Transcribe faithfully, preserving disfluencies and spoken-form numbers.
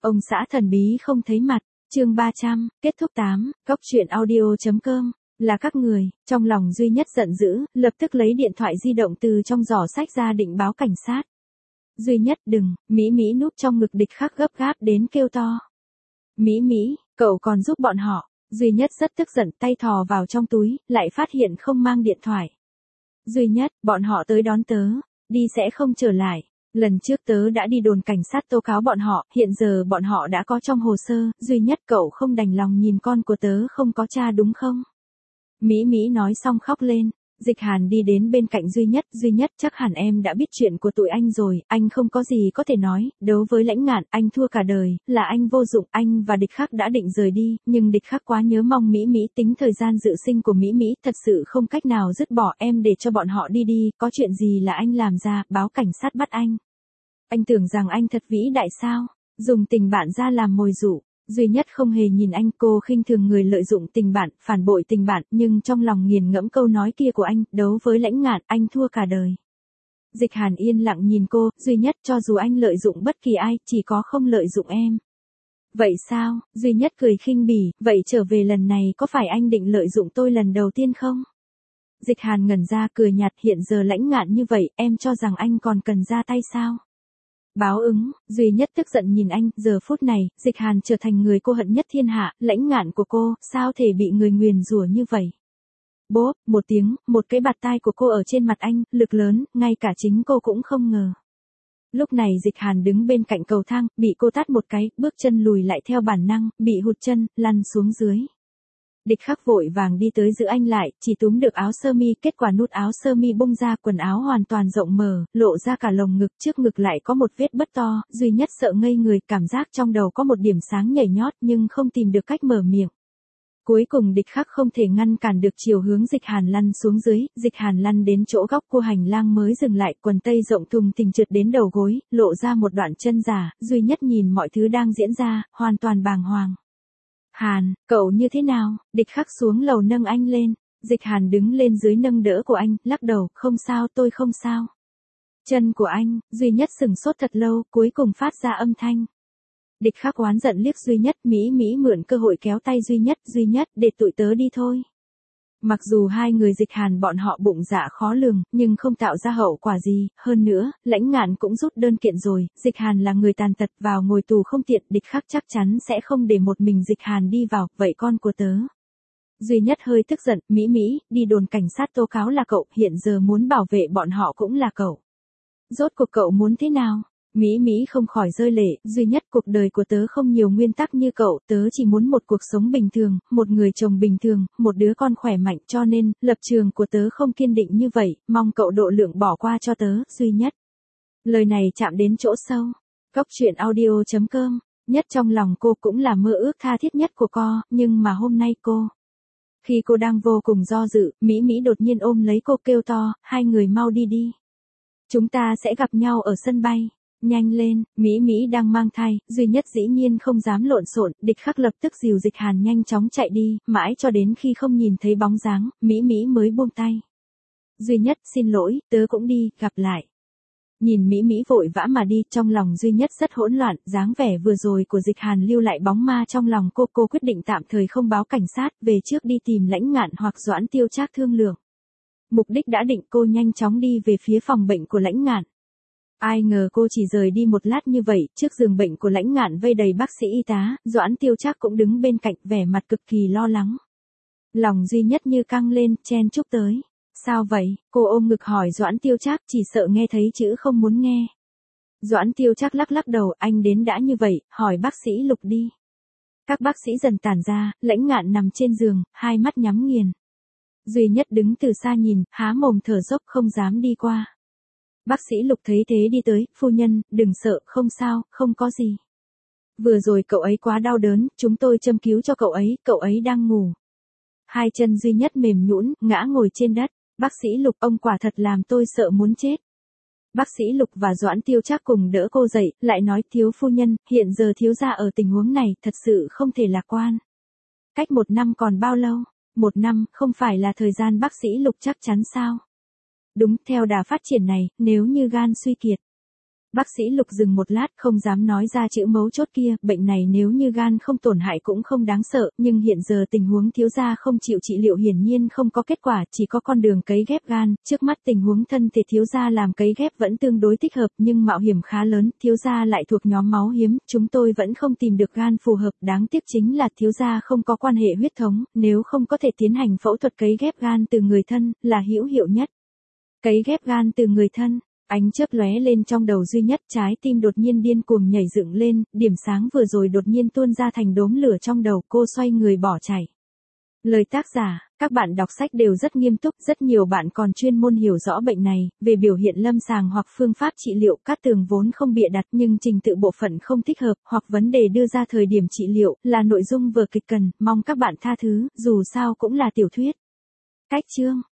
Ông xã thần bí không thấy mặt, chương ba trăm, kết thúc tám, góc truyện audio.com, là các người, trong lòng Duy Nhất giận dữ, lập tức lấy điện thoại di động từ trong giỏ sách ra định báo cảnh sát. Duy Nhất đừng, Mỹ Mỹ núp trong ngực Địch Khắc gấp gáp đến kêu to. Mỹ Mỹ, cậu còn giúp bọn họ, Duy Nhất rất tức giận tay thò vào trong túi, lại phát hiện không mang điện thoại. Duy Nhất, bọn họ tới đón tớ, đi sẽ không trở lại. Lần trước tớ đã đi đồn cảnh sát tố cáo bọn họ, hiện giờ bọn họ đã có trong hồ sơ, Duy Nhất cậu không đành lòng nhìn con của tớ không có cha đúng không? Mỹ Mỹ nói xong khóc lên, Dịch Hàn đi đến bên cạnh Duy Nhất, Duy Nhất chắc hẳn em đã biết chuyện của tụi anh rồi, anh không có gì có thể nói, đấu với Lãnh Ngạn, anh thua cả đời, là anh vô dụng, anh và Địch Khắc đã định rời đi, nhưng Địch Khắc quá nhớ mong Mỹ Mỹ tính thời gian dự sinh của Mỹ Mỹ, thật sự không cách nào dứt bỏ em để cho bọn họ đi đi, có chuyện gì là anh làm ra, báo cảnh sát bắt anh. Anh tưởng rằng anh thật vĩ đại sao, dùng tình bạn ra làm mồi dụ. Duy Nhất không hề nhìn anh, cô khinh thường người lợi dụng tình bạn, phản bội tình bạn, nhưng trong lòng nghiền ngẫm câu nói kia của anh, đấu với Lãnh Ngạn, anh thua cả đời. Dịch Hàn yên lặng nhìn cô, Duy Nhất cho dù anh lợi dụng bất kỳ ai, chỉ có không lợi dụng em. Vậy sao, Duy Nhất cười khinh bỉ, vậy trở về lần này có phải anh định lợi dụng tôi lần đầu tiên không? Dịch Hàn ngẩn ra cười nhạt, hiện giờ Lãnh Ngạn như vậy, em cho rằng anh còn cần ra tay sao? Báo ứng, Duy Nhất tức giận nhìn anh, giờ phút này, Dịch Hàn trở thành người cô hận nhất thiên hạ, Lãnh Ngạn của cô, sao thể bị người nguyền rủa như vậy? Bốp, một tiếng, một cái bạt tai của cô ở trên mặt anh, lực lớn, ngay cả chính cô cũng không ngờ. Lúc này Dịch Hàn đứng bên cạnh cầu thang, bị cô tát một cái, bước chân lùi lại theo bản năng, bị hụt chân, lăn xuống dưới. Địch Khắc vội vàng đi tới giữ anh lại, chỉ túm được áo sơ mi, kết quả nút áo sơ mi bung ra, quần áo hoàn toàn rộng mở, lộ ra cả lồng ngực, trước ngực lại có một vết bứt to, Duy Nhất sợ ngây người, cảm giác trong đầu có một điểm sáng nhảy nhót nhưng không tìm được cách mở miệng. Cuối cùng Địch Khắc không thể ngăn cản được chiều hướng Dịch Hàn lăn xuống dưới, Dịch Hàn lăn đến chỗ góc của hành lang mới dừng lại, quần tây rộng thùng thình trượt đến đầu gối, lộ ra một đoạn chân giả, Duy Nhất nhìn mọi thứ đang diễn ra, hoàn toàn bàng hoàng. Hàn, cậu như thế nào? Địch Khắc xuống lầu nâng anh lên. Dịch Hàn đứng lên dưới nâng đỡ của anh, lắc đầu, không sao, tôi không sao. Chân của anh, Duy Nhất sừng sốt thật lâu, cuối cùng phát ra âm thanh. Địch Khắc oán giận liếc Duy Nhất, Mỹ Mỹ mượn cơ hội kéo tay Duy Nhất, Duy Nhất, để tụi tớ đi thôi. Mặc dù hai người Dịch Hàn bọn họ bụng dạ khó lường, nhưng không tạo ra hậu quả gì, hơn nữa, Lãnh Ngạn cũng rút đơn kiện rồi, Dịch Hàn là người tàn tật vào ngồi tù không tiện, Địch Khắc chắc chắn sẽ không để một mình Dịch Hàn đi vào, vậy con của tớ. Duy Nhất hơi tức giận, Mỹ Mỹ, đi đồn cảnh sát tố cáo là cậu, hiện giờ muốn bảo vệ bọn họ cũng là cậu. Rốt cuộc cậu muốn thế nào? Mỹ Mỹ không khỏi rơi lệ, Duy Nhất cuộc đời của tớ không nhiều nguyên tắc như cậu, tớ chỉ muốn một cuộc sống bình thường, một người chồng bình thường, một đứa con khỏe mạnh cho nên, lập trường của tớ không kiên định như vậy, mong cậu độ lượng bỏ qua cho tớ, Duy Nhất. Lời này chạm đến chỗ sâu. Góc truyện audio.com, Nhất trong lòng cô cũng là mơ ước tha thiết nhất của cô, nhưng mà hôm nay cô. Khi cô đang vô cùng do dự, Mỹ Mỹ đột nhiên ôm lấy cô kêu to, hai người mau đi đi. Chúng ta sẽ gặp nhau ở sân bay. Nhanh lên, Mỹ Mỹ đang mang thai, Duy Nhất dĩ nhiên không dám lộn xộn, Địch Khắc lập tức dìu Dịch Hàn nhanh chóng chạy đi, mãi cho đến khi không nhìn thấy bóng dáng, Mỹ Mỹ mới buông tay. Duy Nhất, xin lỗi, tớ cũng đi, gặp lại. Nhìn Mỹ Mỹ vội vã mà đi, trong lòng Duy Nhất rất hỗn loạn, dáng vẻ vừa rồi của Dịch Hàn lưu lại bóng ma trong lòng cô, cô quyết định tạm thời không báo cảnh sát, về trước đi tìm Lãnh Ngạn hoặc Doãn Tiêu Trác thương lượng. Mục đích đã định, cô nhanh chóng đi về phía phòng bệnh của Lãnh Ngạn. Ai ngờ cô chỉ rời đi một lát như vậy, trước giường bệnh của Lãnh Ngạn vây đầy bác sĩ y tá, Doãn Tiêu Trác cũng đứng bên cạnh, vẻ mặt cực kỳ lo lắng. Lòng Duy Nhất như căng lên, chen chúc tới. Sao vậy? Cô ôm ngực hỏi Doãn Tiêu Trác, chỉ sợ nghe thấy chữ không muốn nghe. Doãn Tiêu Trác lắc lắc đầu, anh đến đã như vậy, hỏi bác sĩ Lục đi. Các bác sĩ dần tản ra, Lãnh Ngạn nằm trên giường, hai mắt nhắm nghiền. Duy Nhất đứng từ xa nhìn, há mồm thở dốc không dám đi qua. Bác sĩ Lục thấy thế đi tới, phu nhân, đừng sợ, không sao, không có gì. Vừa rồi cậu ấy quá đau đớn, chúng tôi châm cứu cho cậu ấy, cậu ấy đang ngủ. Hai chân Duy Nhất mềm nhũn, ngã ngồi trên đất, bác sĩ Lục, ông quả thật làm tôi sợ muốn chết. Bác sĩ Lục và Doãn Tiêu Trác cùng đỡ cô dậy, lại nói, thiếu phu nhân, hiện giờ thiếu gia ở tình huống này, thật sự không thể lạc quan. Cách một năm còn bao lâu? Một năm, không phải là thời gian bác sĩ Lục chắc chắn sao? Đúng, theo đà phát triển này, nếu như gan suy kiệt. Bác sĩ Lục dừng một lát không dám nói ra chữ mấu chốt kia, bệnh này nếu như gan không tổn hại cũng không đáng sợ, nhưng hiện giờ tình huống thiếu gia không chịu trị liệu hiển nhiên không có kết quả, chỉ có con đường cấy ghép gan, trước mắt tình huống thân thể thiếu gia làm cấy ghép vẫn tương đối thích hợp nhưng mạo hiểm khá lớn, thiếu gia lại thuộc nhóm máu hiếm, chúng tôi vẫn không tìm được gan phù hợp, đáng tiếc chính là thiếu gia không có quan hệ huyết thống, nếu không có thể tiến hành phẫu thuật cấy ghép gan từ người thân, là hữu hiệu nhất. Cấy ghép gan từ người thân. Ánh chớp lóe lên trong đầu duy nhất, trái tim đột nhiên điên cuồng nhảy dựng lên, điểm sáng vừa rồi đột nhiên tuôn ra thành đốm lửa trong đầu, cô xoay người bỏ chạy. Lời tác giả, các bạn đọc sách đều rất nghiêm túc, rất nhiều bạn còn chuyên môn hiểu rõ bệnh này, về biểu hiện lâm sàng hoặc phương pháp trị liệu, Cát Tường vốn không bịa đặt nhưng trình tự bộ phận không thích hợp, hoặc vấn đề đưa ra thời điểm trị liệu, là nội dung vở kịch cần, mong các bạn tha thứ, dù sao cũng là tiểu thuyết. Cách chương